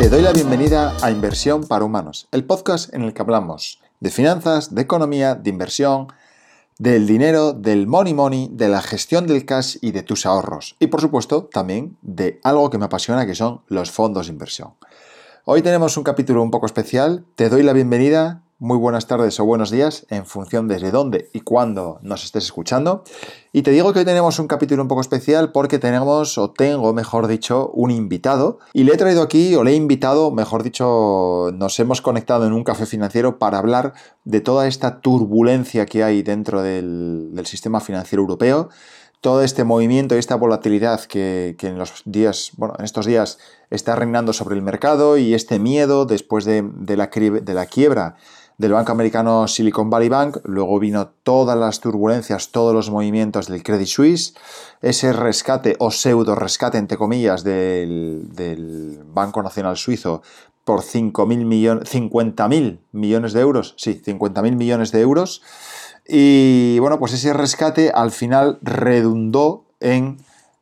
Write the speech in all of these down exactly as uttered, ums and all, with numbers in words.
doy la bienvenida a Inversión para Humanos, el podcast en el que hablamos de finanzas, de economía, de inversión, del dinero, del money money, de la gestión del cash y de tus ahorros. Y por supuesto también de algo que me apasiona, que son los fondos de inversión. Hoy tenemos un capítulo un poco especial. Te doy la bienvenida. Muy buenas tardes o buenos días, en función desde dónde y cuándo nos estés escuchando. Y te digo que hoy tenemos un capítulo un poco especial porque tenemos, o tengo, mejor dicho, un invitado. Y le he traído aquí, o le he invitado, mejor dicho, nos hemos conectado en un café financiero para hablar de toda esta turbulencia que hay dentro del, del sistema financiero europeo. Todo este movimiento y esta volatilidad que, que en los días, bueno, en estos días está reinando sobre el mercado, y este miedo después de, de, la, de la quiebra del banco americano Silicon Valley Bank. Luego vino todas las turbulencias, todos los movimientos del Credit Suisse, ese rescate o pseudo rescate, entre comillas, del, del Banco Nacional Suizo por cinco mil millones, cincuenta mil millones de euros, sí, cincuenta mil millones de euros. Y bueno, pues ese rescate al final redundó en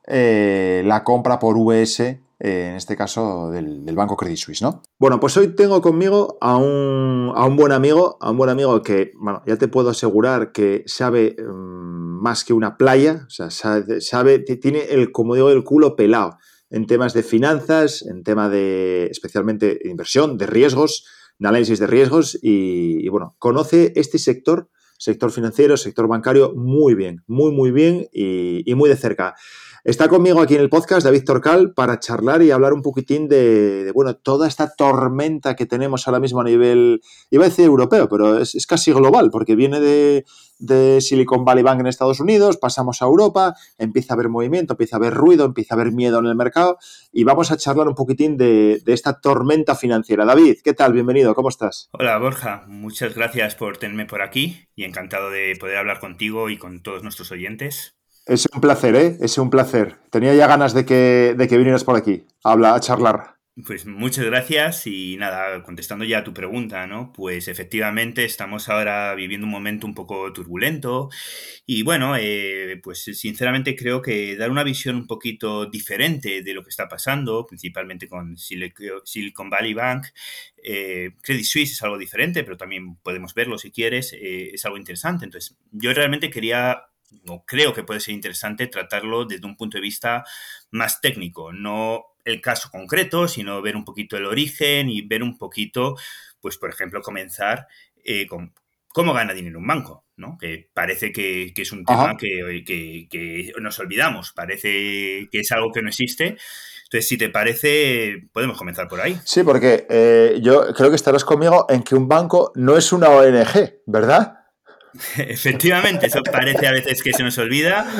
eh, la compra por U B S, eh, en este caso del, del banco Credit Suisse, ¿no? Bueno, pues hoy tengo conmigo a un, a un buen amigo, a un buen amigo que, bueno, ya te puedo asegurar que sabe um, más que una playa, o sea, sabe, sabe, tiene el, como digo, el culo pelado en temas de finanzas, en tema de, especialmente, de inversión, de riesgos, de análisis de riesgos, y, y bueno, conoce este sector, sector financiero, sector bancario, muy bien, muy, muy bien y, y muy de cerca. Está conmigo aquí en el podcast David Torcal para charlar y hablar un poquitín de, de bueno, toda esta tormenta que tenemos ahora mismo a nivel, iba a decir europeo, pero es, es casi global, porque viene de, de Silicon Valley Bank en Estados Unidos, pasamos a Europa, empieza a haber movimiento, empieza a haber ruido, empieza a haber miedo en el mercado, y vamos a charlar un poquitín de, de esta tormenta financiera. David, ¿qué tal? Bienvenido, ¿cómo estás? Hola Borja, muchas gracias por tenerme por aquí y encantado de poder hablar contigo y con todos nuestros oyentes. Es un placer, ¿eh? Es un placer. Tenía ya ganas de que, de que vinieras por aquí a hablar, a charlar. Pues muchas gracias y nada, contestando ya a tu pregunta, ¿no? Pues efectivamente estamos ahora viviendo un momento un poco turbulento y bueno, eh, pues sinceramente creo que dar una visión un poquito diferente de lo que está pasando, principalmente con Silicon Valley Bank, eh, Credit Suisse es algo diferente, pero también podemos verlo si quieres, eh, es algo interesante. Entonces, yo realmente quería, o creo que puede ser interesante tratarlo desde un punto de vista más técnico, no el caso concreto, sino ver un poquito el origen y ver un poquito, pues por ejemplo, comenzar eh, con cómo gana dinero un banco, ¿no? Que parece que, que es un tema Ajá. que, que, que nos olvidamos, parece que es algo que no existe. Entonces, si te parece, podemos comenzar por ahí. Sí, porque eh, yo creo que estarás conmigo en que un banco no es una O N G, ¿verdad? Efectivamente, eso parece a veces que se nos olvida,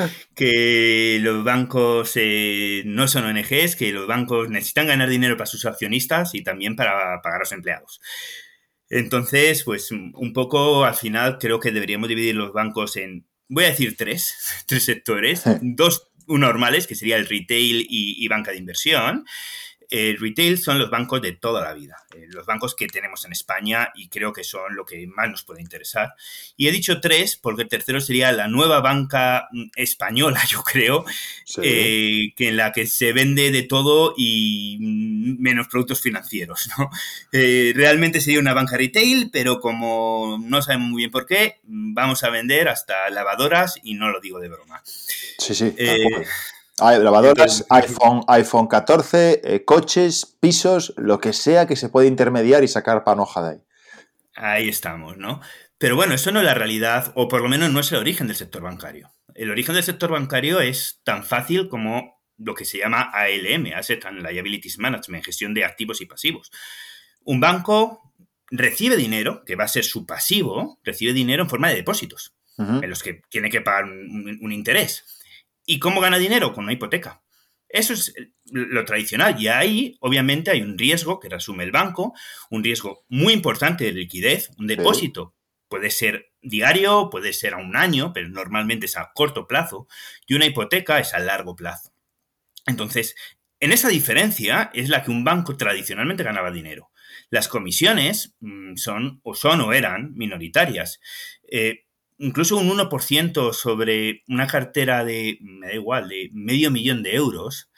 que los bancos eh, no son O N Ges, que los bancos necesitan ganar dinero para sus accionistas y también para pagar a los empleados. Entonces, pues un poco al final creo que deberíamos dividir los bancos en, voy a decir tres, tres sectores, dos normales, que sería el retail y, y banca de inversión. El retail son los bancos de toda la vida, eh, los bancos que tenemos en España, y creo que son lo que más nos puede interesar. Y he dicho tres porque el tercero sería la nueva banca española, yo creo, Sí. eh, que en la que se vende de todo y menos productos financieros, ¿no? Eh, realmente sería una banca retail, pero como no sabemos muy bien por qué, vamos a vender hasta lavadoras, y no lo digo de broma. Sí, sí, tal Eh, cual. Hay entonces, grabadoras, iPhone, iPhone catorce, eh, coches, pisos, lo que sea que se puede intermediar y sacar panoja de ahí. ahí estamos, ¿no? Pero bueno, eso no es la realidad, o por lo menos no es el origen del sector bancario. El origen del sector bancario es tan fácil como lo que se llama A L M, Asset and Liabilities Management, gestión de activos y pasivos. Un banco recibe dinero, que va a ser su pasivo, recibe dinero en forma de depósitos, Uh-huh. en los que tiene que pagar un, un interés. ¿Y cómo gana dinero? Con una hipoteca. Eso es lo tradicional. Y ahí, obviamente, hay un riesgo que asume el banco, un riesgo muy importante de liquidez. Un Sí. depósito puede ser diario, puede ser a un año, pero normalmente es a corto plazo. Y una hipoteca es a largo plazo. Entonces, en esa diferencia es la que un banco tradicionalmente ganaba dinero. Las comisiones mmm, son o son o eran minoritarias. Eh, incluso un uno por ciento sobre una cartera de, me da igual, de medio millón de euros,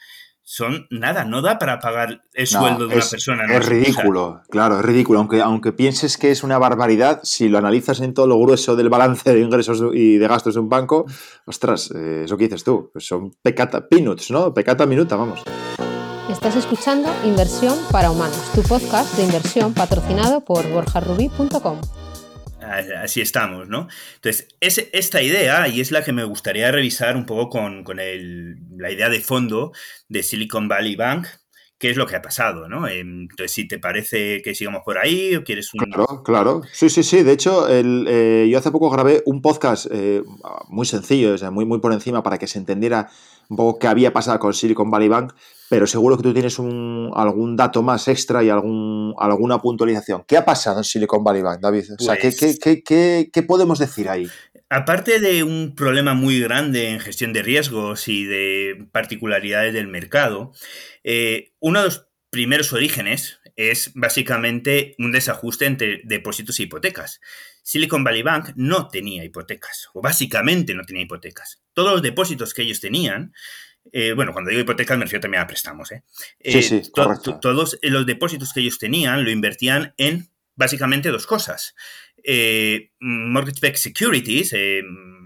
son nada, no da para pagar el No, sueldo de es, una persona. No es sé, o sea, ridículo, claro, es ridículo. Aunque, aunque pienses que es una barbaridad, si lo analizas en todo lo grueso del balance de ingresos y de gastos de un banco, ostras, eh, eso que dices tú, pues son pecata, peanuts, ¿no? Pecata minuta, vamos. Estás escuchando Inversión para Humanos, tu podcast de inversión patrocinado por borja rubí punto com. Así estamos, ¿no? Entonces, es esta idea, y es la que me gustaría revisar un poco con, con el, la idea de fondo de Silicon Valley Bank, qué es lo que ha pasado, ¿no? Entonces, si te parece que sigamos por ahí o quieres un... Claro, claro. Sí, sí, sí. De hecho, el, eh, yo hace poco grabé un podcast eh, muy sencillo, o sea, muy, muy por encima para que se entendiera un poco qué había pasado con Silicon Valley Bank, pero seguro que tú tienes un, algún dato más extra y algún, alguna puntualización. ¿Qué ha pasado en Silicon Valley Bank, David? O sea, ¿qué, qué, Pues, qué, qué, qué podemos decir ahí? aparte de un problema muy grande en gestión de riesgos y de particularidades del mercado, eh, uno de los primeros orígenes es básicamente un desajuste entre depósitos e hipotecas. Silicon Valley Bank no tenía hipotecas, o básicamente no tenía hipotecas. Todos los depósitos que ellos tenían, eh, bueno, cuando digo hipotecas me refiero también a préstamos, ¿eh? Sí, Eh, sí, to- to- correcto. todos los depósitos que ellos tenían lo invertían en básicamente dos cosas. Eh, mortgage-backed securities, eh,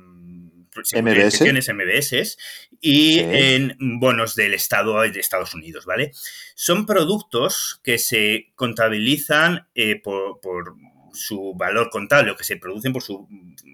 M B S. securitizaciones M B S y Sí. en bonos del Estado de Estados Unidos, ¿vale? Son productos que se contabilizan eh, por, por su valor contable o que se producen por su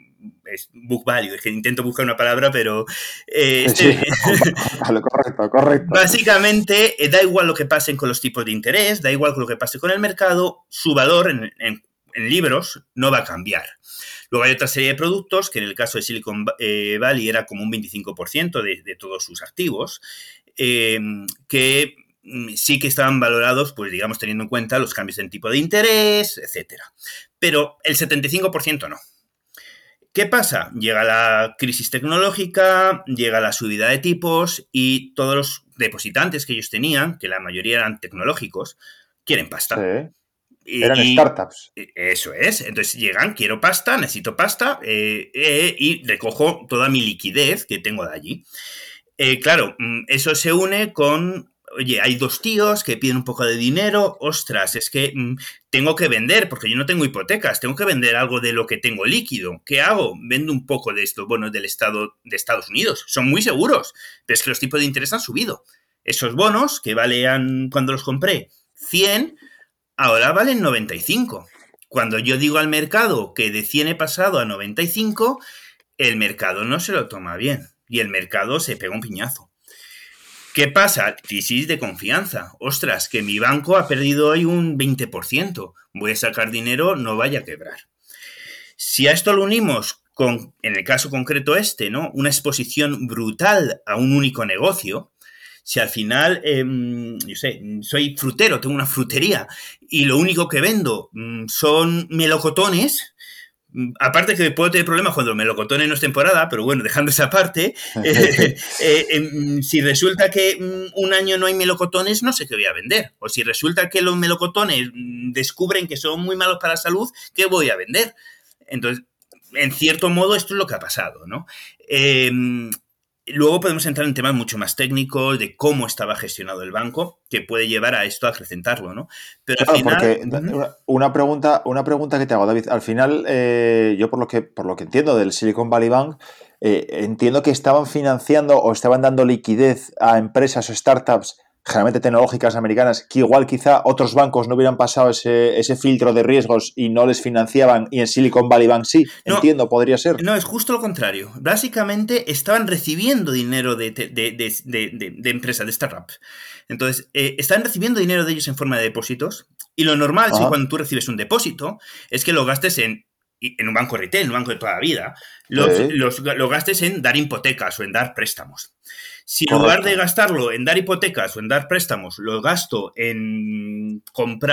book value. Es que intento buscar una palabra, pero eh, Sí, este, correcto, correcto. básicamente eh, da igual lo que pase con los tipos de interés, da igual lo que pase con el mercado, su valor en, en, en libros no va a cambiar. Luego hay otra serie de productos que en el caso de Silicon Valley era como un veinticinco por ciento de, de todos sus activos, eh, que sí que estaban valorados, pues digamos, teniendo en cuenta los cambios en tipo de interés, etcétera. Pero el setenta y cinco por ciento no. ¿Qué pasa? Llega la crisis tecnológica, llega la subida de tipos y todos los depositantes que ellos tenían, que la mayoría eran tecnológicos, quieren Sí. pasta. Eran Y, startups. y eso es. Entonces llegan, quiero pasta, necesito pasta eh, eh, y recojo toda mi liquidez que tengo de allí. Eh, claro, eso se une con, oye, hay dos tíos que piden un poco de dinero, ostras, es que mmm, tengo que vender porque yo no tengo hipotecas, tengo que vender algo de lo que tengo líquido. ¿Qué hago? Vendo un poco de estos bonos del Estado de Estados Unidos. Son muy seguros, pero es que los tipos de interés han subido. Esos bonos que valían cuando los compré cien, ahora valen noventa y cinco. Cuando yo digo al mercado que de cien he pasado a noventa y cinco, el mercado no se lo toma bien y el mercado se pega un piñazo. ¿Qué pasa? Crisis de confianza. Ostras, que mi banco ha perdido hoy un veinte por ciento. Voy a sacar dinero, no vaya a quebrar. Si a esto lo unimos con, en el caso concreto este, ¿no? Una exposición brutal a un único negocio. Si al final, eh, yo sé, soy frutero, tengo una frutería y lo único que vendo mm, son melocotones, aparte que puedo tener problemas cuando el melocotón no es temporada, pero bueno, dejando esa parte, eh, eh, eh, si resulta que un año no hay melocotones, no sé qué voy a vender. O si resulta que los melocotones descubren que son muy malos para la salud, ¿qué voy a vender? Entonces, en cierto modo, esto es lo que ha pasado, ¿no? Eh, Luego podemos entrar en temas mucho más técnicos de cómo estaba gestionado el banco, que puede llevar a esto a acrecentarlo, ¿no? Pero Claro, al final... porque una pregunta, una pregunta que te hago, David. Al final, eh, yo por lo que por lo que entiendo del Silicon Valley Bank, eh, entiendo que estaban financiando o estaban dando liquidez a empresas o startups, generalmente tecnológicas americanas, que igual quizá otros bancos no hubieran pasado ese, ese filtro de riesgos y no les financiaban, y en Silicon Valley Bank sí. No, Entiendo, podría ser. no, es justo lo contrario. Básicamente estaban recibiendo dinero de, de, de, de, de, de empresas, de startups. Entonces, eh, estaban recibiendo dinero de ellos en forma de depósitos. Y lo normal, si cuando tú recibes un depósito, es que lo gastes en, en un banco retail, en un banco de toda la vida, los, Sí, los, lo gastes en dar hipotecas o en dar préstamos. Si en lugar de correcto. gastarlo en dar hipotecas o en dar préstamos, lo gasto en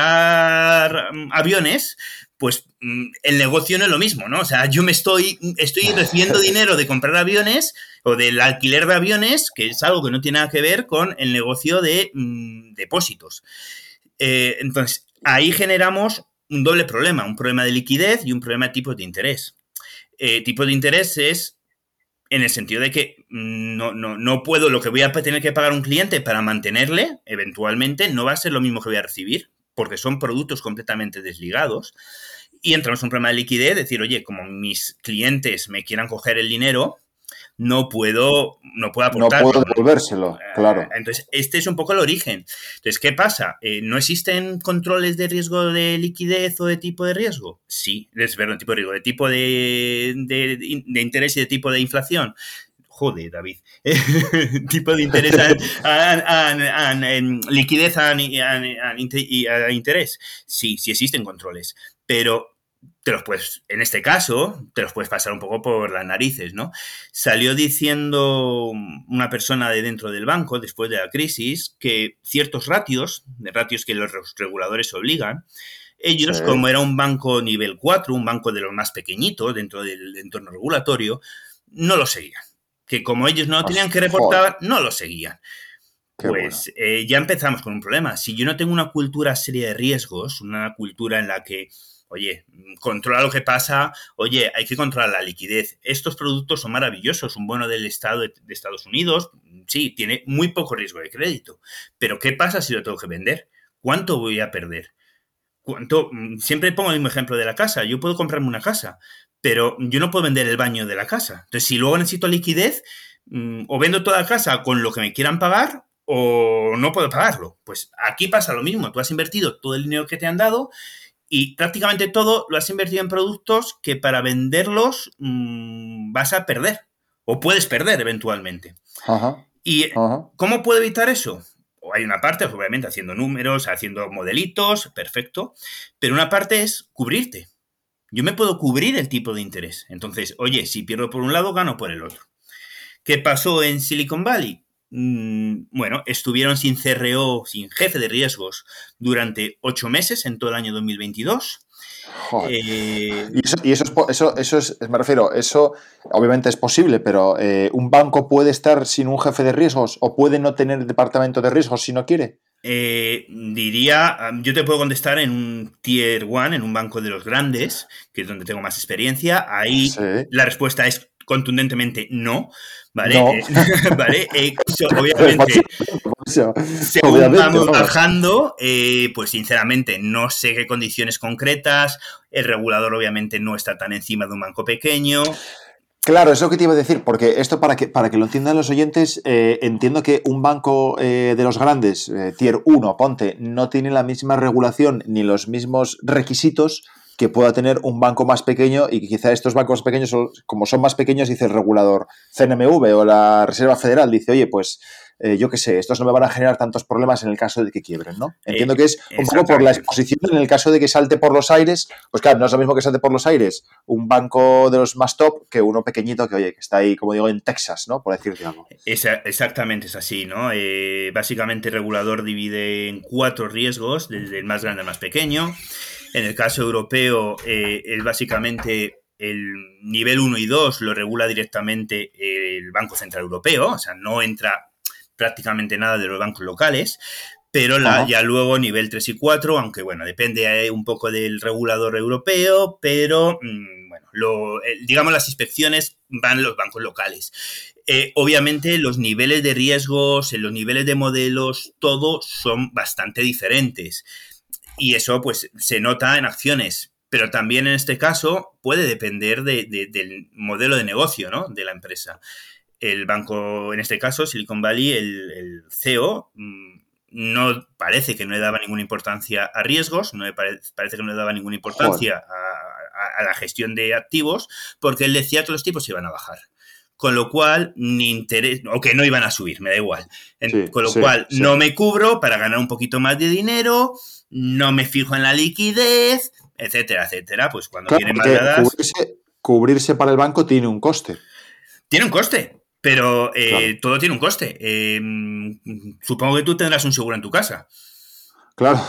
comprar aviones, pues el negocio no es lo mismo, ¿no? O sea, yo me estoy, estoy recibiendo dinero de comprar aviones o del alquiler de aviones, que es algo que no tiene nada que ver con el negocio de mmm, depósitos. Eh, entonces, ahí generamos un doble problema, un problema de liquidez y un problema de tipos de interés. Eh, tipos de interés es en el sentido de que no, no, no puedo, lo que voy a tener que pagar a un cliente para mantenerle, eventualmente, no va a ser lo mismo que voy a recibir, porque son productos completamente desligados. Y entramos en un problema de liquidez, decir, oye, como mis clientes me quieran coger el dinero, no puedo, no puedo aportarlo. No puedo devolvérselo, claro. Entonces, este es un poco el origen. Entonces, ¿qué pasa? Eh, ¿No existen controles de riesgo de liquidez o de tipo de riesgo? Sí, es verdad, tipo de riesgo, de tipo de, de, de interés y de tipo de inflación. Joder, David. Tipo de interés a, a, a, a, a en liquidez a, a, a, a interés. Sí, sí existen controles, pero te los puedes, en este caso, te los puedes pasar un poco por las narices, ¿no? Salió diciendo una persona de dentro del banco, después de la crisis, que ciertos ratios, de ratios que los reguladores obligan, ellos, sí. Como era un banco nivel cuatro, un banco de los más pequeñitos dentro del entorno regulatorio, no lo seguían. Que como ellos no tenían que reportar, no lo seguían. Qué pues bueno. eh, ya empezamos con un problema. Si yo no tengo una cultura seria de riesgos, una cultura en la que, oye, controla lo que pasa, oye, hay que controlar la liquidez. Estos productos son maravillosos. Un bono del Estado de, de Estados Unidos, sí, tiene muy poco riesgo de crédito. Pero ¿qué pasa si lo tengo que vender? ¿Cuánto voy a perder? ¿Cuánto? Siempre pongo el mismo ejemplo de la casa. Yo puedo comprarme una casa, pero yo no puedo vender el baño de la casa. Entonces, si luego necesito liquidez, mmm, o vendo toda la casa con lo que me quieran pagar o no puedo pagarlo. Pues aquí pasa lo mismo. Tú has invertido todo el dinero que te han dado y prácticamente todo lo has invertido en productos que para venderlos mmm, vas a perder o puedes perder eventualmente. Ajá. ¿Y Ajá. cómo puedo evitar eso? O hay una parte, obviamente, haciendo números, haciendo modelitos, perfecto, pero una parte es cubrirte. Yo me puedo cubrir el tipo de interés. Entonces, oye, si pierdo por un lado, gano por el otro. ¿Qué pasó en Silicon Valley? Mm, bueno, estuvieron sin C R O, sin jefe de riesgos, durante ocho meses en todo el año dos mil veintidós. Joder. Eh, y eso, y eso, es, eso, eso es, me refiero, eso obviamente es posible, pero eh, ¿un banco puede estar sin un jefe de riesgos o puede no tener departamento de riesgos si no quiere? Eh, diría, yo te puedo contestar en un tier one, en un banco de los grandes, que es donde tengo más experiencia. Ahí sí. La respuesta es contundentemente no, ¿vale? No. Eh, ¿vale? Eh, so, obviamente, según obviamente, vamos no. bajando, eh, pues sinceramente no sé qué condiciones concretas, el regulador obviamente no está tan encima de un banco pequeño. Claro, es lo que te iba a decir, porque esto para que, para que lo entiendan los oyentes, eh, entiendo que un banco eh, de los grandes, eh, tier uno, ponte, no tiene la misma regulación ni los mismos requisitos que pueda tener un banco más pequeño y que quizá estos bancos pequeños, como son más pequeños, dice el regulador C N M V o la Reserva Federal, dice, oye, pues eh, yo qué sé, estos no me van a generar tantos problemas en el caso de que quiebren, ¿no? Entiendo que es un poco por la exposición en el caso de que salte por los aires, pues claro, no es lo mismo que salte por los aires un banco de los más top que uno pequeñito que, oye, que está ahí, como digo, en Texas, ¿no? Por decirte algo. Esa, exactamente, es así, ¿no? Eh, básicamente el regulador divide en cuatro riesgos, desde el más grande al más pequeño. En el caso europeo, eh, es básicamente el nivel uno y dos lo regula directamente el Banco Central Europeo, o sea, no entra prácticamente nada de los bancos locales, pero la, ya luego nivel tres y cuatro, aunque bueno, depende un poco del regulador europeo, pero mmm, bueno, lo, eh, digamos las inspecciones van los bancos locales. Eh, obviamente los niveles de riesgos, los niveles de modelos, todo son bastante diferentes. Y eso pues se nota en acciones, pero también en este caso puede depender de, de, del modelo de negocio, ¿no? De la empresa. El banco, en este caso, Silicon Valley, el, el C E O, no parece que no le daba ninguna importancia a riesgos, no le pare, parece que no le daba ninguna importancia a, a, a la gestión de activos, porque él decía que los tipos iban a bajar. Con lo cual, ni interés, o que no iban a subir, me da igual. Sí, con lo sí, cual, sí. no me cubro para ganar un poquito más de dinero, no me fijo en la liquidez, etcétera, etcétera. Pues cuando claro, tiene más dadas... Cubrirse, cubrirse para el banco tiene un coste. Tiene un coste, pero eh, claro. todo tiene un coste. Eh, supongo que tú tendrás un seguro en tu casa. Claro.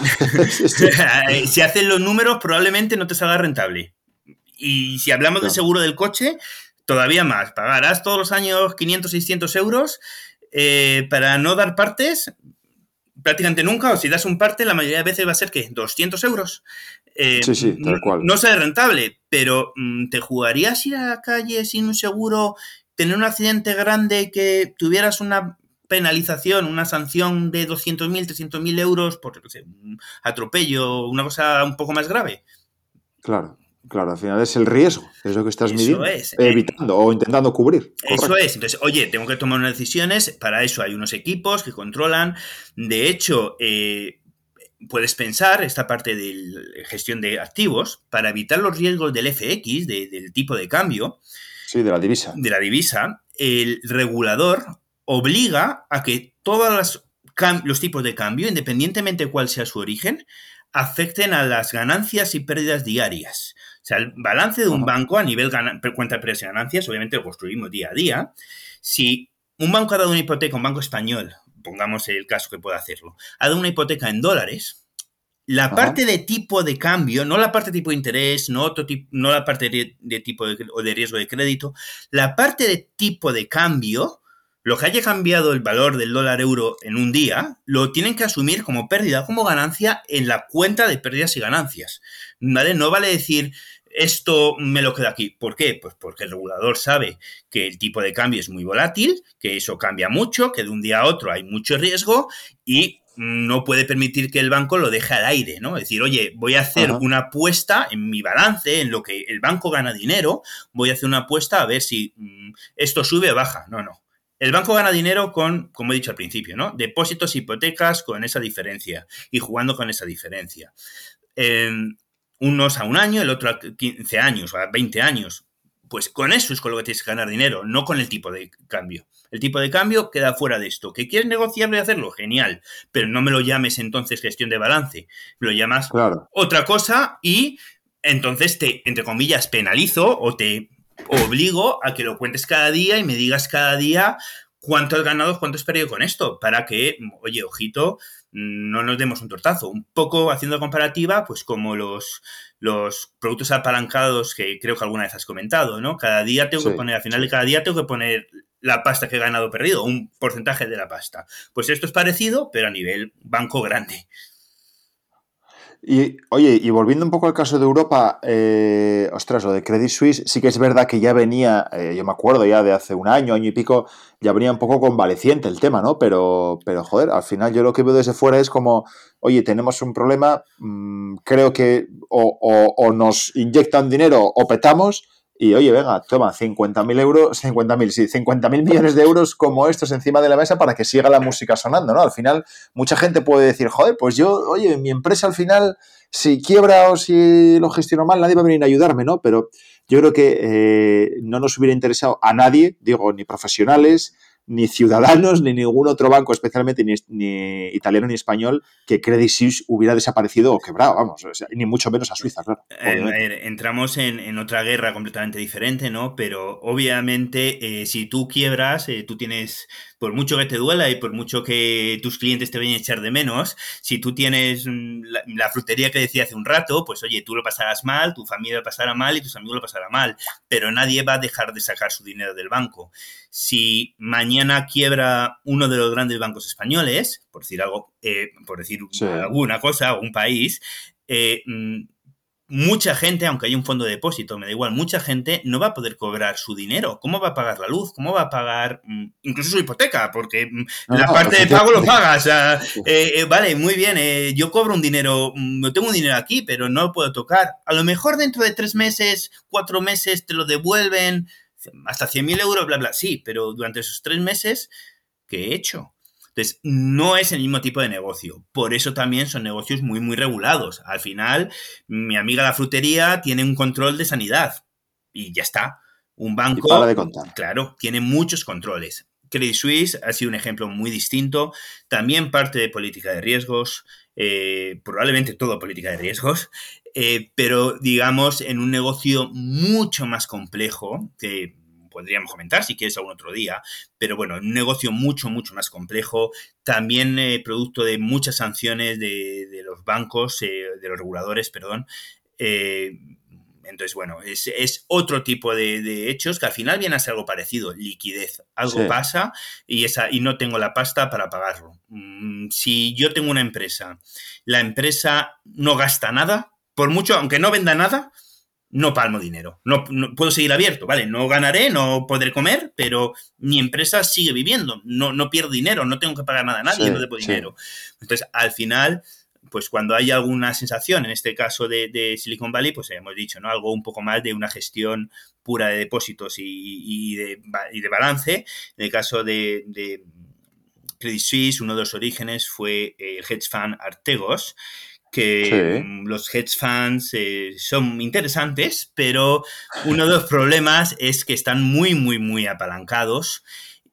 Si haces los números, probablemente no te salga rentable. Y si hablamos claro. de seguro del coche... Todavía más, pagarás todos los años quinientos, seiscientos euros eh, para no dar partes prácticamente nunca, o si das un parte, la mayoría de veces va a ser, ¿qué? ¿doscientos euros? Eh, sí, sí, tal cual. No, no sale rentable, pero ¿te jugarías ir a la calle sin un seguro? tener un accidente grande que tuvieras una penalización, una sanción de doscientos mil, trescientos mil euros por, no sé, un atropello, una cosa un poco más grave. Claro, claro, al final es el riesgo, es lo que estás Eso midiendo, es. evitando o intentando cubrir. Eso Correcto. es. Entonces, oye, tengo que tomar unas decisiones, para eso hay unos equipos que controlan. De hecho, eh, puedes pensar esta parte de gestión de activos para evitar los riesgos del F X, de, del tipo de cambio. Sí, de la divisa. De la divisa, el regulador obliga a que todos los, los tipos de cambio, independientemente de cuál sea su origen, afecten a las ganancias y pérdidas diarias. O sea, el balance de un Ajá. banco a nivel gana, cuenta de pérdidas y ganancias, obviamente lo construimos día a día. Si un banco ha dado una hipoteca, un banco español, pongamos el caso que pueda hacerlo, ha dado una hipoteca en dólares, la Ajá. parte de tipo de cambio, no la parte de tipo de interés, no, otro tipo, no la parte de, de tipo de, o de riesgo de crédito, la parte de tipo de cambio, lo que haya cambiado el valor del dólar euro en un día, lo tienen que asumir como pérdida, como ganancia en la cuenta de pérdidas y ganancias, ¿vale? No vale decir, esto me lo quedo aquí. ¿Por qué? Pues porque el regulador sabe que el tipo de cambio es muy volátil, que eso cambia mucho, que de un día a otro hay mucho riesgo y no puede permitir que el banco lo deje al aire, ¿no? Es decir, oye, voy a hacer Ajá. una apuesta en mi balance, en lo que el banco gana dinero, voy a hacer una apuesta a ver si mmm, esto sube o baja. No, no. El banco gana dinero con, como he dicho al principio, ¿no? Depósitos, hipotecas, con esa diferencia y jugando con esa diferencia. Eh, unos a un año, el otro a quince años o a veinte años. Pues con eso es con lo que tienes que ganar dinero, no con el tipo de cambio. El tipo de cambio queda fuera de esto. ¿Que quieres negociarlo y hacerlo? Genial. Pero no me lo llames entonces gestión de balance. Lo llamas claro. otra cosa y entonces te, entre comillas, penalizo o te obligo a que lo cuentes cada día y me digas cada día cuánto has ganado, cuánto has perdido con esto, para que, oye, ojito, no nos demos un tortazo. Un poco haciendo comparativa, pues como los, los productos apalancados que creo que alguna vez has comentado, ¿no? Cada día tengo sí, que poner, al final sí. de cada día tengo que poner la pasta que he ganado o perdido, un porcentaje de la pasta. Pues esto es parecido, pero a nivel banco grande. Y, oye, y volviendo un poco al caso de Europa, eh, ostras, lo de Credit Suisse, sí que es verdad que ya venía, eh, yo me acuerdo ya de hace un año, año y pico, ya venía un poco convaleciente el tema, ¿no? Pero, pero joder, al final yo lo que veo desde fuera es como, oye, tenemos un problema, mmm, creo que o, o, o nos inyectan dinero o petamos, y oye, venga, toma, cincuenta mil euros, cincuenta mil, sí, cincuenta mil millones de euros como estos encima de la mesa para que siga la música sonando, ¿no? Al final, mucha gente puede decir, joder, pues yo, oye, mi empresa al final, si quiebra o si lo gestiono mal, nadie va a venir a ayudarme, ¿no? Pero yo creo que eh, no nos hubiera interesado a nadie, digo, ni profesionales, ni ciudadanos, ni ningún otro banco, especialmente ni, ni italiano ni español, que Credit Suisse hubiera desaparecido o quebrado, vamos, o sea, ni mucho menos a Suiza, claro. Eh, entramos en, en otra guerra completamente diferente, ¿no? Pero obviamente, eh, si tú quiebras, eh, tú tienes, por mucho que te duela y por mucho que tus clientes te vayan a echar de menos, si tú tienes la, la frutería que decía hace un rato, pues oye, tú lo pasarás mal, tu familia lo pasará mal y tus amigos lo pasarán mal, pero nadie va a dejar de sacar su dinero del banco. Si mañana quiebra uno de los grandes bancos españoles, por decir algo, eh, por decir sí. alguna cosa, o un país, eh, mucha gente, aunque haya un fondo de depósito, me da igual, mucha gente no va a poder cobrar su dinero. ¿Cómo va a pagar la luz? ¿Cómo va a pagar incluso su hipoteca? Porque no, la no, parte de pago lo pagas. O sea, eh, eh, vale, muy bien, eh, yo cobro un dinero, yo tengo un dinero aquí, pero no lo puedo tocar. A lo mejor dentro de tres meses, cuatro meses te lo devuelven, hasta cien mil euros, bla, bla. Sí, pero durante esos tres meses, ¿qué he hecho? Entonces, no es el mismo tipo de negocio. Por eso también son negocios muy, muy regulados. Al final, mi amiga la frutería tiene un control de sanidad y ya está. Un banco, y para de contar. Claro, tiene muchos controles. Credit Suisse ha sido un ejemplo muy distinto. También parte de política de riesgos, eh, probablemente todo política de riesgos, eh, pero digamos en un negocio mucho más complejo que podríamos comentar si quieres algún otro día, pero bueno, un negocio mucho, mucho más complejo, también eh, producto de muchas sanciones de, de los bancos, eh, de los reguladores, perdón. Eh, entonces, bueno, es, es otro tipo de, de hechos que al final viene a ser algo parecido, liquidez. Algo sí. pasa y, esa, y no tengo la pasta para pagarlo. Mm, si yo tengo una empresa, la empresa no gasta nada, por mucho, aunque no venda nada, no palmo dinero. No, no puedo seguir abierto, ¿vale? No ganaré, no podré comer, pero mi empresa sigue viviendo. No, no pierdo dinero, no tengo que pagar nada a nadie, sí, no debo sí. dinero. Entonces, al final, pues cuando hay alguna sensación, en este caso de, de Silicon Valley, pues hemos dicho, ¿no? Algo un poco más de una gestión pura de depósitos y, y, de, y de balance. En el caso de, de Credit Suisse, uno de los orígenes fue el hedge fund Archegos, que sí. Los hedge funds eh, son interesantes, pero uno de los problemas es que están muy, muy, muy apalancados.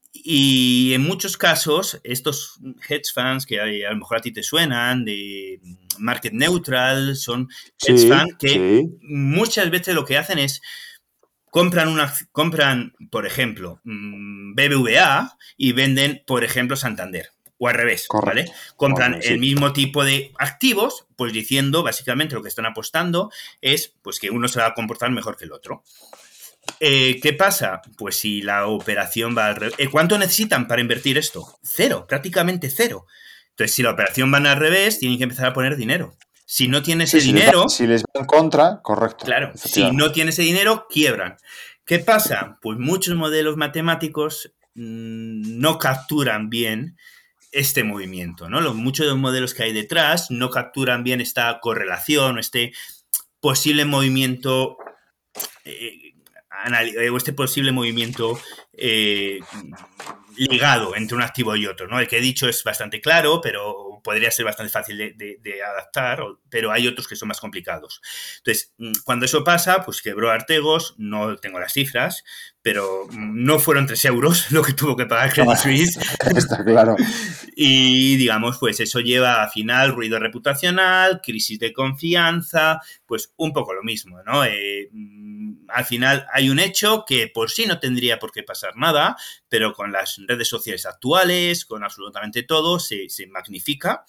Y en muchos casos, estos hedge funds que a lo mejor a ti te suenan, de market neutral, son hedge sí, funds que sí. muchas veces lo que hacen es compran, una, compran, por ejemplo, B B V A y venden, por ejemplo, Santander. O al revés, correcto, ¿vale? Compran correcto, sí. el mismo tipo de activos, pues diciendo, básicamente, lo que están apostando es pues que uno se va a comportar mejor que el otro. Eh, ¿Qué pasa? Pues si la operación va al revés. ¿Cuánto necesitan para invertir esto? Cero, prácticamente cero. Entonces, si la operación va al revés, tienen que empezar a poner dinero. Si no tiene ese sí, dinero... Si les va en contra, correcto. Claro, si no tiene ese dinero, quiebran. ¿Qué pasa? Pues muchos modelos matemáticos mmm, no capturan bien este movimiento, ¿no? Los, muchos de los modelos que hay detrás no capturan bien esta correlación, este posible movimiento... Eh, o este posible movimiento eh, ligado entre un activo y otro, ¿no? El que he dicho es bastante claro, pero podría ser bastante fácil de, de, de adaptar, pero hay otros que son más complicados. Entonces, cuando eso pasa, pues quebró Archegos, no tengo las cifras, pero no fueron tres euros lo que tuvo que pagar Credit Suisse. Está claro. Y, digamos, pues eso lleva al final ruido reputacional, crisis de confianza, pues un poco lo mismo, ¿no? Eh, al final hay un hecho que por sí no tendría por qué pasar nada, pero con las redes sociales actuales, con absolutamente todo, se, se magnifica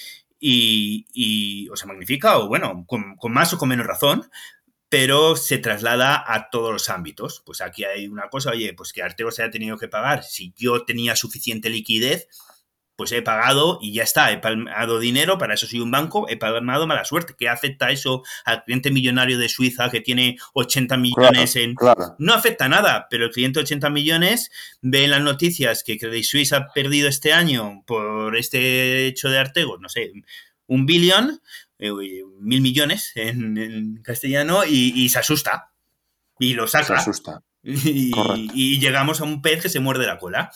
y, y, o se magnifica, o bueno, con, con más o con menos razón, pero se traslada a todos los ámbitos. Pues aquí hay una cosa, oye, pues que Archegos se haya tenido que pagar. Si yo tenía suficiente liquidez, pues he pagado y ya está, he palmado dinero, para eso soy un banco, he palmado mala suerte. ¿Qué afecta eso al cliente millonario de Suiza que tiene ochenta millones claro, en...? Claro. No afecta nada, pero el cliente de ochenta millones ve en las noticias que Credit Suisse ha perdido este año por este hecho de Archegos, no sé, un billón, eh, mil millones en, en castellano, y, y se asusta. Y lo saca. Se asusta. Y, y llegamos a un pez que se muerde la cola.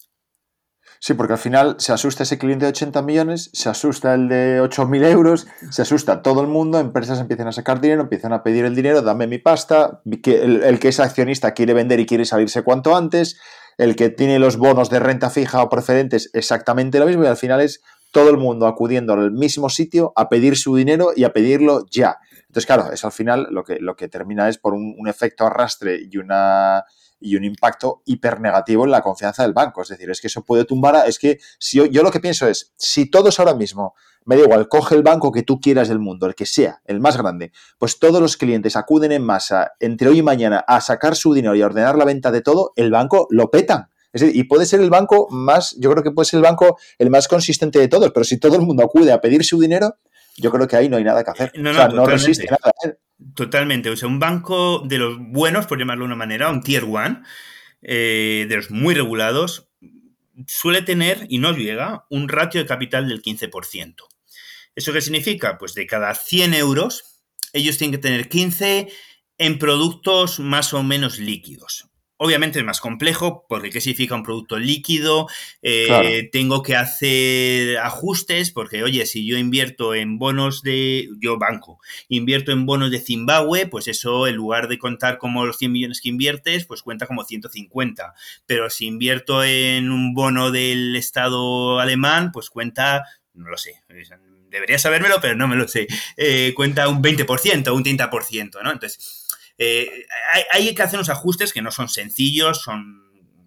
Sí, porque al final se asusta ese cliente de ochenta millones, se asusta el de ocho mil euros, se asusta todo el mundo, empresas empiezan a sacar dinero, empiezan a pedir el dinero, dame mi pasta, el, el que es accionista quiere vender y quiere salirse cuanto antes, el que tiene los bonos de renta fija o precedentes exactamente lo mismo, y al final es todo el mundo acudiendo al mismo sitio a pedir su dinero y a pedirlo ya. Entonces, claro, eso al final lo que, lo que termina es por un, un efecto arrastre y una... y un impacto hiper negativo en la confianza del banco. Es decir, es que eso puede tumbar a... Es que si yo, yo lo que pienso es, si todos ahora mismo, me da igual, coge el banco que tú quieras del mundo, el que sea, el más grande, pues todos los clientes acuden en masa entre hoy y mañana a sacar su dinero y a ordenar la venta de todo, el banco lo petan. Es decir, y puede ser el banco más, yo creo que puede ser el banco el más consistente de todos, pero si todo el mundo acude a pedir su dinero, yo creo que ahí no hay nada que hacer. No, no, o sea, totalmente. no resiste nada. ¿eh? Totalmente. O sea, un banco de los buenos, por llamarlo de una manera, un tier one, eh, de los muy regulados, suele tener, y no llega, un ratio de capital del quince por ciento. ¿Eso qué significa? Pues de cada cien euros, ellos tienen que tener quince en productos más o menos líquidos. Obviamente es más complejo, porque ¿qué significa un producto líquido? Eh, claro. Tengo que hacer ajustes, porque, oye, si yo invierto en bonos de... Yo, banco, invierto en bonos de Zimbabue, pues eso, en lugar de contar como los cien millones que inviertes, pues cuenta como ciento cincuenta. Pero si invierto en un bono del Estado alemán, pues cuenta, no lo sé, debería sabérmelo, pero no me lo sé, eh, cuenta un veinte por ciento, un treinta por ciento, ¿no? Entonces... Eh, hay, hay que hacer unos ajustes que no son sencillos, son,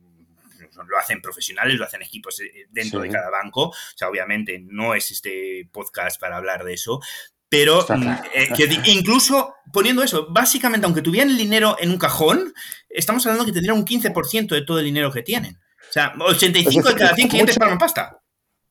son lo hacen profesionales, lo hacen equipos dentro sí. de cada banco. O sea, obviamente no es este podcast para hablar de eso, pero eh, que incluso poniendo eso, básicamente, aunque tuvieran el dinero en un cajón, estamos hablando que tendrían un quince por ciento de todo el dinero que tienen. O sea, ochenta y cinco de cada cien clientes pagan pasta.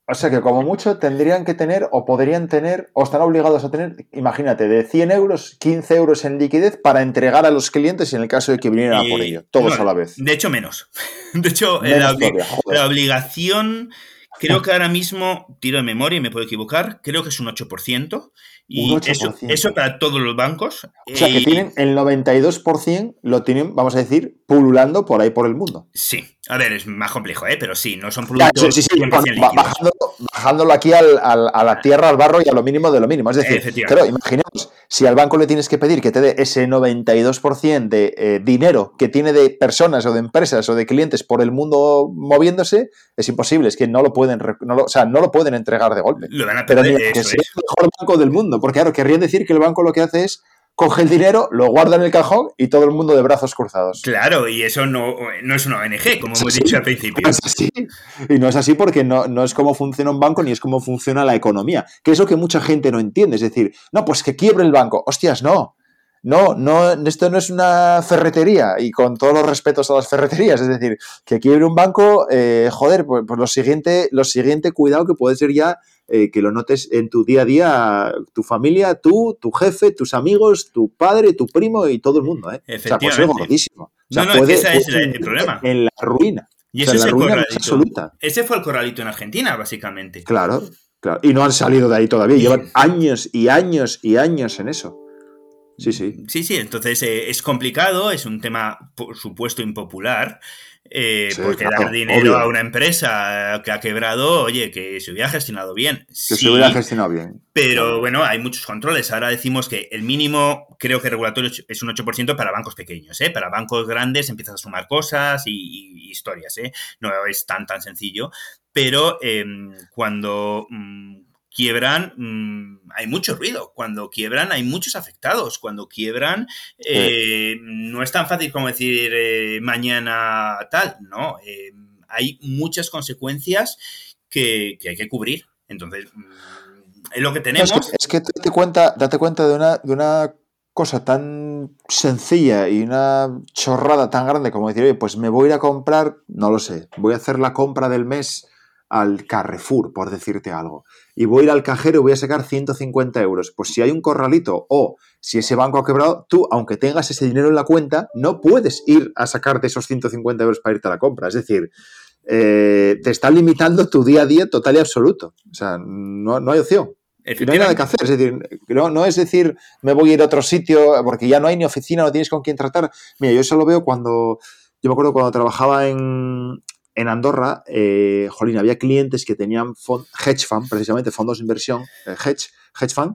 O sea que como mucho tendrían que tener o podrían tener o están obligados a tener, imagínate, de cien euros, quince euros en liquidez para entregar a los clientes en el caso de que vinieran a por Eh, ello, todos no, a la vez. de hecho, menos. De hecho, la, Menos obli- todavía, joder. la obligación, creo que ahora mismo, tiro de memoria y me puedo equivocar, creo que es un ocho por ciento. Un Y ocho eso, por eso ciento. para todos los bancos. O sea que eh, tienen el noventa y dos por ciento, lo tienen, vamos a decir, pululando por ahí por el mundo. Sí, a ver, es más complejo, ¿eh? Pero sí, no son Ya, sí, productos sí, sí, cien por ciento líquidos. bajando, bajándolo aquí al, al, a la tierra, al barro y a lo mínimo de lo mínimo. Es decir, claro, imaginemos, si al banco le tienes que pedir que te dé ese noventa y dos por ciento de eh, dinero que tiene de personas o de empresas o de clientes por el mundo moviéndose, es imposible, es que no lo pueden, no lo, o sea, no lo pueden entregar de golpe. Lo van a Pero perder, mira, que eso sea es. el mejor banco del mundo, porque claro, querrían decir que el banco lo que hace es coge el dinero, lo guarda en el cajón y todo el mundo de brazos cruzados. Claro, y eso no, no es una O N G, como hemos Sí, dicho al principio. No es así. Y no es así porque no, no es cómo funciona un banco ni es cómo funciona la economía, que es lo que mucha gente no entiende. Es decir, no, pues que quiebre el banco. Hostias, no. No, no, esto no es una ferretería y con todos los respetos a las ferreterías. Es decir, que quiebre un banco, eh, joder, pues, pues lo siguiente, lo siguiente, cuidado que puede ser ya eh, que lo notes en tu día a día, tu familia, tú, tu jefe, tus amigos, tu padre, tu primo y todo el mundo, ¿eh? O sea, puede ser gordísimo. O sea, no, no, puede, es que ese es puede el, el problema. En la ruina. Y o sea, ese en la es el ruina más corralito. absoluta. Ese fue el corralito en Argentina, básicamente. Claro, claro. Y no han salido de ahí todavía. Y... Llevan años y años y años en eso. Sí, sí. Sí, sí, entonces eh, es complicado, es un tema, por supuesto, impopular, eh, Sí, porque claro, dar dinero obvio. a una empresa que ha quebrado, oye, que se hubiera gestionado bien. Que sí, se hubiera gestionado bien. Pero Claro. bueno, hay muchos controles. Ahora decimos que el mínimo, creo que regulatorio es un ocho por ciento para bancos pequeños, ¿eh? Para bancos grandes empiezas a sumar cosas y, y, y historias, ¿eh? No es tan, tan sencillo. Pero eh, cuando... Mmm, quiebran, mmm, hay mucho ruido. Cuando quiebran, hay muchos afectados. Cuando quiebran, eh, sí. no es tan fácil como decir eh, mañana tal, ¿no? Eh, hay muchas consecuencias que, que hay que cubrir. Entonces, mmm, es lo que tenemos. No, es que, es que date cuenta, date cuenta de una, de una cosa tan sencilla y una chorrada tan grande como decir, oye, pues me voy a ir a comprar, no lo sé, voy a hacer la compra del mes al Carrefour, por decirte algo, y voy a ir al cajero y voy a sacar ciento cincuenta euros. Pues si hay un corralito o si ese banco ha quebrado, tú, aunque tengas ese dinero en la cuenta, no puedes ir a sacarte esos ciento cincuenta euros para irte a la compra. Es decir, eh, te está limitando tu día a día total y absoluto. O sea, no, no hay opción. Y no hay nada que hacer. Es decir, no, no es decir, me voy a ir a otro sitio porque ya no hay ni oficina, no tienes con quién tratar. Mira, yo eso lo veo cuando... Yo me acuerdo cuando trabajaba en... En Andorra, eh, jolín, había clientes que tenían fond, hedge fund, precisamente fondos de inversión, eh, hedge, hedge fund,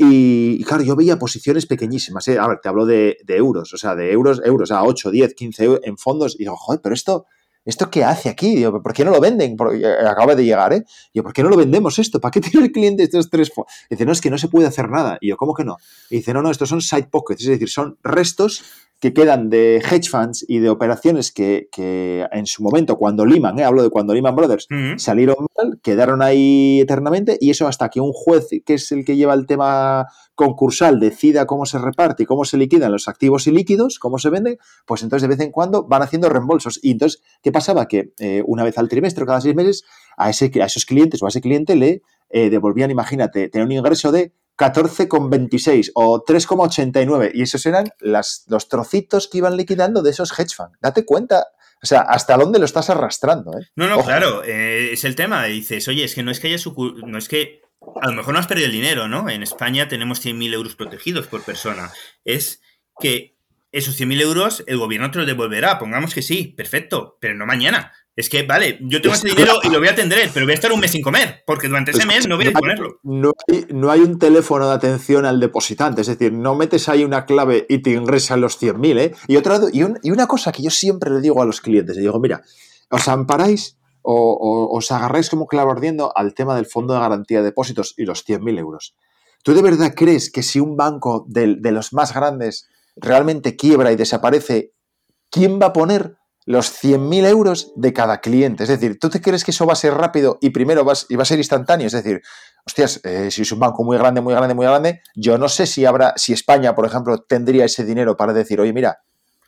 y, y claro, yo veía posiciones pequeñísimas, eh. A ver, te hablo de, de euros, o sea, de euros, euros, a ocho, diez, quince euros en fondos, y digo, joder, pero esto, ¿esto qué hace aquí? Digo, ¿por qué no lo venden? Porque acaba de llegar, ¿eh? Y yo, ¿por qué no lo vendemos esto? ¿Para qué tiene el cliente estos tres fondos? Y dice, no, es que no se puede hacer nada. Y yo, ¿cómo que no? Y dice, no, no, estos son side pockets, es decir, son restos que quedan de hedge funds y de operaciones que, que en su momento, cuando Lehman, eh, hablo de cuando Lehman Brothers, uh-huh. salieron mal, quedaron ahí eternamente, y eso hasta que un juez, que es el que lleva el tema concursal, decida cómo se reparte y cómo se liquidan los activos y líquidos, cómo se venden, pues entonces de vez en cuando van haciendo reembolsos. Y entonces, ¿qué pasaba? Que eh, una vez al trimestre, cada seis meses, a, ese, a esos clientes o a ese cliente le eh, devolvían, imagínate, tener un ingreso de catorce coma veintiséis o tres coma ochenta y nueve, y esos eran las, los trocitos que iban liquidando de esos hedge funds. Date cuenta, o sea, hasta dónde lo estás arrastrando, ¿eh? No, no, Ojo. Claro, eh, es el tema. Dices, oye, es que no es que haya sucu- no es que a lo mejor no has perdido el dinero, ¿no? En España tenemos cien mil euros protegidos por persona. Es que esos cien mil euros el gobierno te los devolverá. Pongamos que sí, perfecto, pero no mañana. Es que, vale, yo tengo ese dinero y lo voy a atender, pero voy a estar un mes sin comer, porque durante ese mes no voy a disponerlo. No hay, no hay un teléfono de atención al depositante, es decir, no metes ahí una clave y te ingresan los cien mil, ¿eh? Y, otra, y, un, y una cosa que yo siempre le digo a los clientes, le digo, mira, os amparáis o, o os agarráis como clavo ardiendo al tema del fondo de garantía de depósitos y los cien mil euros. ¿Tú de verdad crees que si un banco de, de los más grandes realmente quiebra y desaparece, quién va a poner los cien mil euros de cada cliente? Es decir, ¿tú te crees que eso va a ser rápido y primero vas, y va a ser instantáneo? Es decir, hostias, eh, si es un banco muy grande, muy grande, muy grande, yo no sé si habrá, si España, por ejemplo, tendría ese dinero para decir, oye, mira,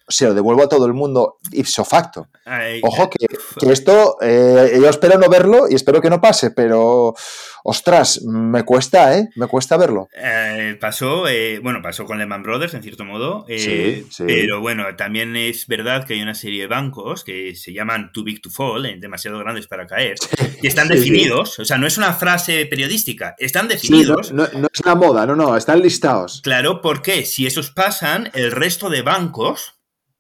se lo devuelvo a todo el mundo ipso facto. Ay, Ojo que, que esto, eh, yo espero no verlo y espero que no pase, pero, ostras, me cuesta, ¿eh? Me cuesta verlo. Eh, pasó, eh, bueno, pasó con Lehman Brothers, en cierto modo, eh, Sí, sí. pero bueno, también es verdad que hay una serie de bancos que se llaman too big to fall, eh, demasiado grandes para caer, que están Sí, definidos, sí. o sea, no es una frase periodística, están Sí, no, definidos. no, no es una moda, no, no, están listados. Claro, porque si esos pasan, el resto de bancos,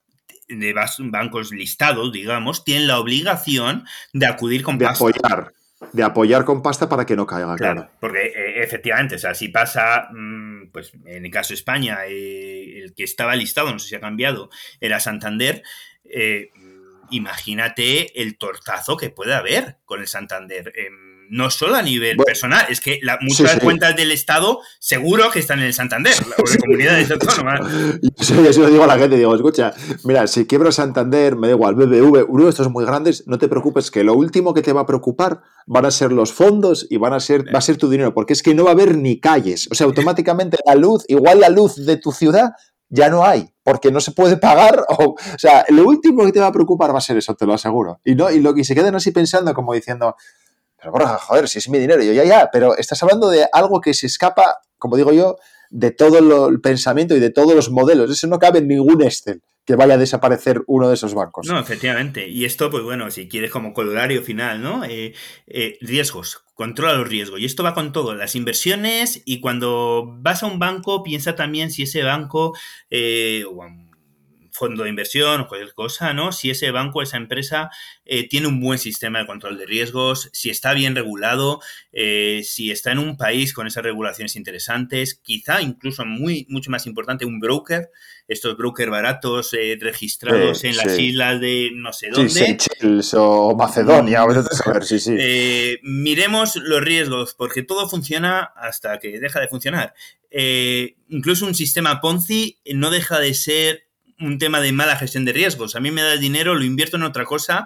de bancos listados, digamos, tienen la obligación de acudir con De pasta. apoyar, de apoyar con pasta para que no caiga, Claro, claro. porque eh, efectivamente, o sea, si pasa, mmm, pues en el caso de España, eh, el que estaba listado, no sé si ha cambiado, era Santander, eh, imagínate el tortazo que puede haber con el Santander. Eh, no solo a nivel Bueno, personal, es que la, sí, muchas sí. cuentas del Estado seguro que están en el Santander, o de comunidades autónomas. Yo eso lo digo a la gente, digo, escucha, mira, si quiebra Santander, me da igual, B B V, uno de estos muy grandes, no te preocupes, que lo último que te va a preocupar van a ser los fondos y van a ser, va a ser tu dinero, porque es que no va a haber ni calles. O sea, automáticamente la luz, igual la luz de tu ciudad ya no hay, porque no se puede pagar. O, o sea, lo último que te va a preocupar va a ser eso, te lo aseguro. Y, no, y, lo, y se quedan así pensando como diciendo, pero Borja, joder, si es mi dinero, y yo ya, ya, pero estás hablando de algo que se escapa, como digo yo, de todo lo, el pensamiento y de todos los modelos. Eso no cabe en ningún Excel que vaya a desaparecer uno de esos bancos. No, efectivamente. Y esto, pues bueno, si quieres como corolario final, ¿no? Eh, eh, riesgos, controla los riesgos. Y esto va con todo, las inversiones, y cuando vas a un banco, piensa también si ese banco, eh, o un fondo de inversión o cualquier cosa, ¿no? Si ese banco, esa empresa, eh, tiene un buen sistema de control de riesgos, si está bien regulado, eh, si está en un país con esas regulaciones interesantes, quizá incluso muy, mucho más importante, un broker, estos brokers baratos eh, registrados Sí, en sí. las islas de no sé Sí, dónde. Seychelles o Macedonia, mm, a ver, sí, sí. Eh, miremos los riesgos, porque todo funciona hasta que deja de funcionar. Eh, incluso un sistema Ponzi no deja de ser un tema de mala gestión de riesgos. A mí me da el dinero, lo invierto en otra cosa.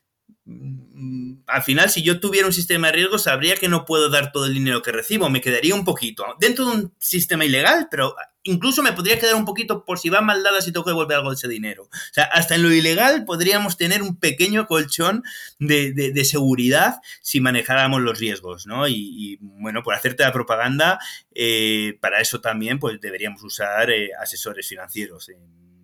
Al final, si yo tuviera un sistema de riesgos, sabría que no puedo dar todo el dinero que recibo, me quedaría un poquito dentro de un sistema ilegal, pero incluso me podría quedar un poquito por si va mal dada, si tengo que devolver algo de ese dinero. O sea, hasta en lo ilegal podríamos tener un pequeño colchón de, de, de seguridad si manejáramos los riesgos, ¿no? Y, y bueno, por hacerte la propaganda, eh, para eso también pues deberíamos usar eh, asesores financieros. Eh,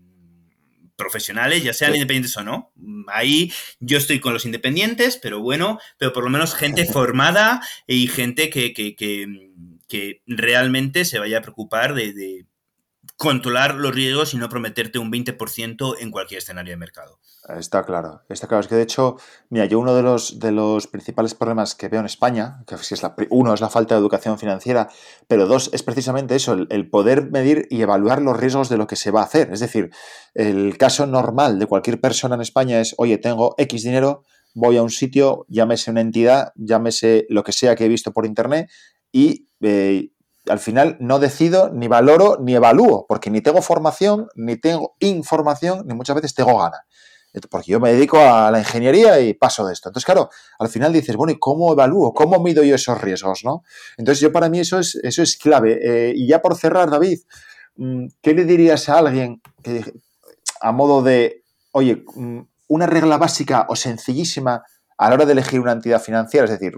profesionales, ya sean sí. independientes o no. Ahí yo estoy con los independientes, pero bueno, pero por lo menos gente formada y gente que, que, que, que realmente se vaya a preocupar de, de controlar los riesgos y no prometerte un veinte por ciento en cualquier escenario de mercado. Está claro, está claro. Es que de hecho, mira, yo uno de los, de los principales problemas que veo en España, que es la, uno es la falta de educación financiera, pero dos es precisamente eso, el, el poder medir y evaluar los riesgos de lo que se va a hacer. Es decir, el caso normal de cualquier persona en España es, oye, tengo X dinero, voy a un sitio, llámese una entidad, llámese lo que sea que he visto por internet y eh, al final no decido, ni valoro, ni evalúo, porque ni tengo formación, ni tengo información, ni muchas veces tengo gana. Porque yo me dedico a la ingeniería y paso de esto. Entonces, claro, al final dices, bueno, ¿y cómo evalúo? ¿Cómo mido yo esos riesgos, no? Entonces, yo para mí eso es, eso es clave. Eh, y ya por cerrar, David, ¿qué le dirías a alguien que, a modo de, oye, una regla básica o sencillísima a la hora de elegir una entidad financiera? Es decir,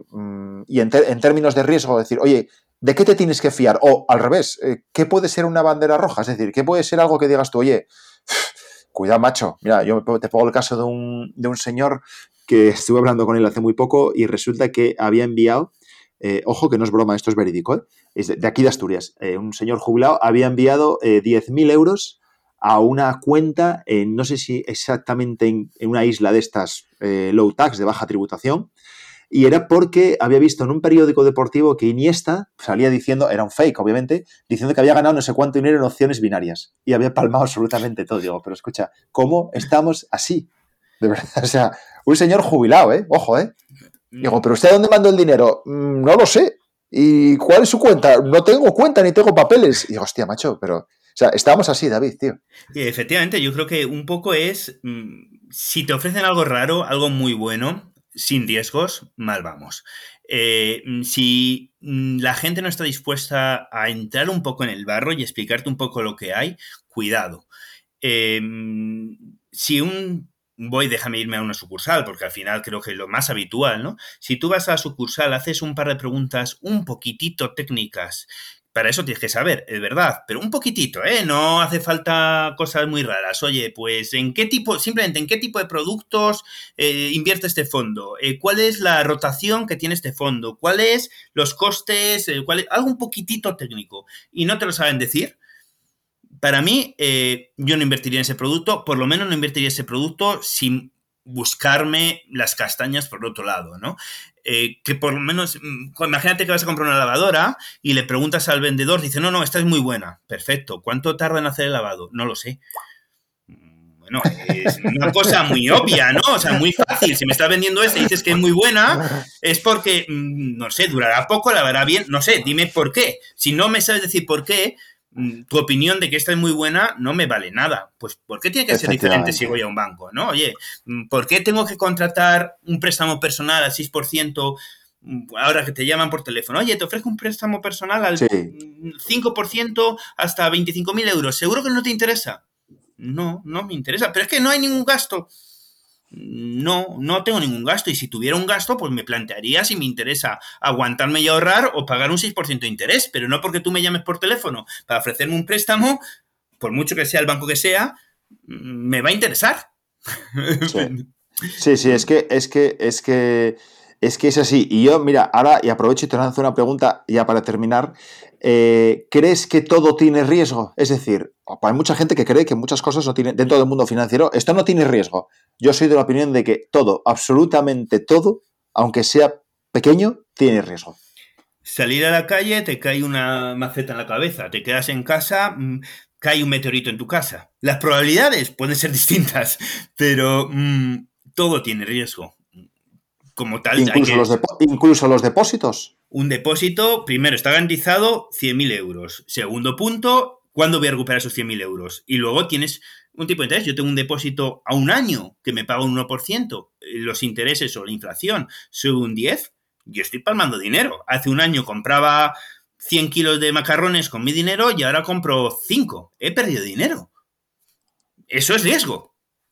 y en, ter- en términos de riesgo, decir, oye, ¿de qué te tienes que fiar? O al revés, ¿qué puede ser una bandera roja? Es decir, ¿qué puede ser algo que digas tú, oye, cuidado, macho? Mira, yo te pongo el caso de un, de un señor que estuve hablando con él hace muy poco y resulta que había enviado, eh, ojo que no es broma, esto es verídico, ¿eh? Es de, de aquí de Asturias, eh, un señor jubilado había enviado eh, diez mil euros a una cuenta, en, no sé si exactamente en, en una isla de estas eh, low tax, de baja tributación, y era porque había visto en un periódico deportivo que Iniesta salía diciendo, era un fake obviamente, diciendo que había ganado no sé cuánto dinero en opciones binarias y había palmado absolutamente todo. Digo, pero escucha, ¿cómo estamos así? De verdad, o sea, un señor jubilado, ¿eh? Ojo, ¿eh? Digo, ¿pero usted dónde mandó el dinero? Mm, no lo sé. ¿Y cuál es su cuenta? No tengo cuenta ni tengo papeles. Y digo, hostia, macho, pero... O sea, estamos así, David, tío. Y efectivamente, yo creo que un poco es, mmm, si te ofrecen algo raro, algo muy bueno, sin riesgos, mal vamos. Eh, si la gente no está dispuesta a entrar un poco en el barro y explicarte un poco lo que hay, cuidado. Eh, si un... Voy, déjame irme a una sucursal, porque al final creo que es lo más habitual, ¿no? Si tú vas a la sucursal, haces un par de preguntas un poquitito técnicas. Para eso tienes que saber, es verdad, pero un poquitito, ¿eh? No hace falta cosas muy raras. Oye, pues, ¿en qué tipo, simplemente, en qué tipo de productos eh, invierte este fondo? Eh, ¿Cuál es la rotación que tiene este fondo? ¿Cuáles los costes? Eh, ¿cuál es? Algo un poquitito técnico. Y no te lo saben decir. Para mí, eh, yo no invertiría en ese producto, por lo menos no invertiría en ese producto sin buscarme las castañas por otro lado, ¿no? Eh, que por lo menos, imagínate que vas a comprar una lavadora y le preguntas al vendedor, dice, no, no, esta es muy buena, perfecto, ¿cuánto tarda en hacer el lavado? No lo sé. Bueno, es una cosa muy obvia, ¿no? O sea, muy fácil. Si me estás vendiendo esta y dices que es muy buena, es porque, no sé, durará poco, lavará bien, no sé, dime por qué. Si no me sabes decir por qué, tu opinión de que esta es muy buena no me vale nada. Pues, ¿por qué tiene que ser diferente si voy a un banco, no? Oye, ¿por qué tengo que contratar un préstamo personal al seis por ciento ahora que te llaman por teléfono? Oye, te ofrezco un préstamo personal al sí. cinco por ciento hasta veinticinco mil euros. ¿Seguro que no te interesa? No, no me interesa. Pero es que no hay ningún gasto. No, no tengo ningún gasto. Y si tuviera un gasto, pues me plantearía si me interesa aguantarme y ahorrar o pagar un seis por ciento de interés. Pero no porque tú me llames por teléfono para ofrecerme un préstamo, por mucho que sea el banco que sea, me va a interesar. Sí, sí, sí es que, es que, es que, es que es así. Y yo, mira, ahora, y aprovecho y te lanzo una pregunta ya para terminar. Eh, ¿Crees que todo tiene riesgo? Es decir, hay mucha gente que cree que muchas cosas no tienen, dentro del mundo financiero, esto no tiene riesgo. Yo soy de la opinión de que todo, absolutamente todo, aunque sea pequeño, tiene riesgo. Salir a la calle, te cae una maceta en la cabeza, te quedas en casa, cae un meteorito en tu casa. Las probabilidades pueden ser distintas, pero mmm, todo tiene riesgo. Como tal, incluso, hay que... los depo- incluso los depósitos. Un depósito, primero, está garantizado cien mil euros. Segundo punto, ¿cuándo voy a recuperar esos cien mil euros? Y luego tienes un tipo de interés. Yo tengo un depósito a un año que me paga un uno por ciento. Los intereses o la inflación sube un diez por ciento. Yo estoy palmando dinero. Hace un año compraba cien kilos de macarrones con mi dinero y ahora compro cinco. He perdido dinero. Eso es riesgo.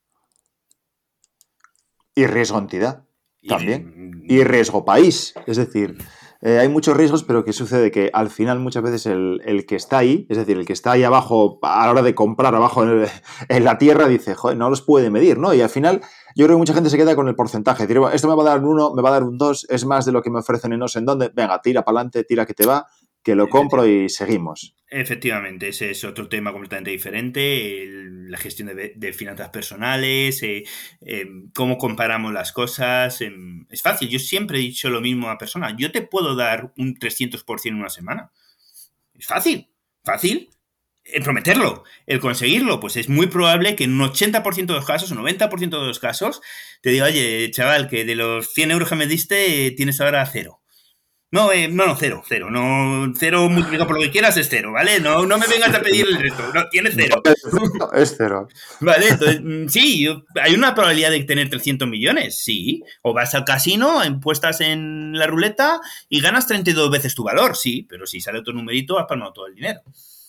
Y riesgo entidad también. Y, y riesgo país. Es decir... Eh, hay muchos riesgos, pero ¿qué sucede? Que al final muchas veces el, el que está ahí, es decir, el que está ahí abajo a la hora de comprar abajo en, el, en la tierra, dice, joder, no los puede medir, ¿no? Y al final yo creo que mucha gente se queda con el porcentaje. Es decir, bueno, esto me va a dar un uno, me va a dar un dos, es más de lo que me ofrecen en no sé en dónde. Venga, tira para adelante, tira que te va, que lo compro y seguimos. Efectivamente, ese es otro tema completamente diferente, el, la gestión de, de finanzas personales, eh, eh, cómo comparamos las cosas. Eh, es fácil, yo siempre he dicho lo mismo a personas, yo te puedo dar un trescientos por ciento en una semana. Es fácil, fácil. El prometerlo, el conseguirlo, pues es muy probable que en un ochenta por ciento de los casos, un noventa por ciento de los casos, te diga, oye, chaval, que de los cien euros que me diste, tienes ahora cero. No, eh, no, no, cero, cero. No, cero multiplicado por lo que quieras es cero, ¿vale? No, no me vengas a pedir el resto. No, tienes cero. No, es cero. Vale, entonces, sí, hay una probabilidad de tener trescientos millones, sí. O vas al casino, puestas en la ruleta y ganas treinta y dos veces tu valor, sí. Pero si sale otro numerito, has palmado todo el dinero.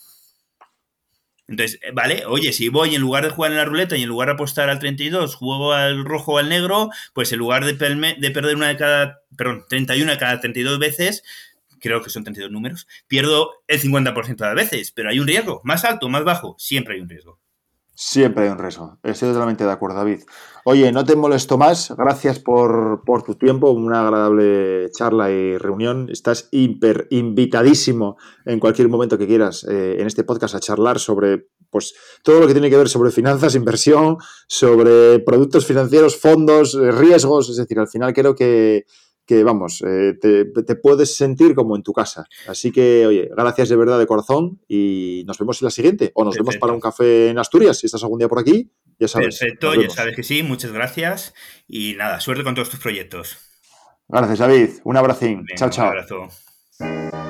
Entonces, vale, oye, si voy en lugar de jugar en la ruleta y en lugar de apostar al treinta y dos, juego al rojo o al negro, pues en lugar de, pelme, de perder una de cada, perdón, treinta y una de cada treinta y dos veces, creo que son treinta y dos números, pierdo el cincuenta por ciento de las veces, pero hay un riesgo, más alto, más bajo, siempre hay un riesgo. Siempre hay un riesgo. Estoy totalmente de acuerdo, David. Oye, no te molesto más. Gracias por, por tu tiempo. Una agradable charla y reunión. Estás hiper invitadísimo en cualquier momento que quieras eh, en este podcast a charlar sobre pues, todo lo que tiene que ver sobre finanzas, inversión, sobre productos financieros, fondos, riesgos. Es decir, al final creo que que vamos, eh, te, te puedes sentir como en tu casa. Así que, oye, gracias de verdad de corazón y nos vemos en la siguiente. O nos Perfecto. Vemos para un café en Asturias, si estás algún día por aquí, ya sabes. Perfecto, ya sabes que sí, muchas gracias y nada, suerte con todos tus proyectos. Gracias, David. Un abracín. Venga, chao, chao. Un abrazo.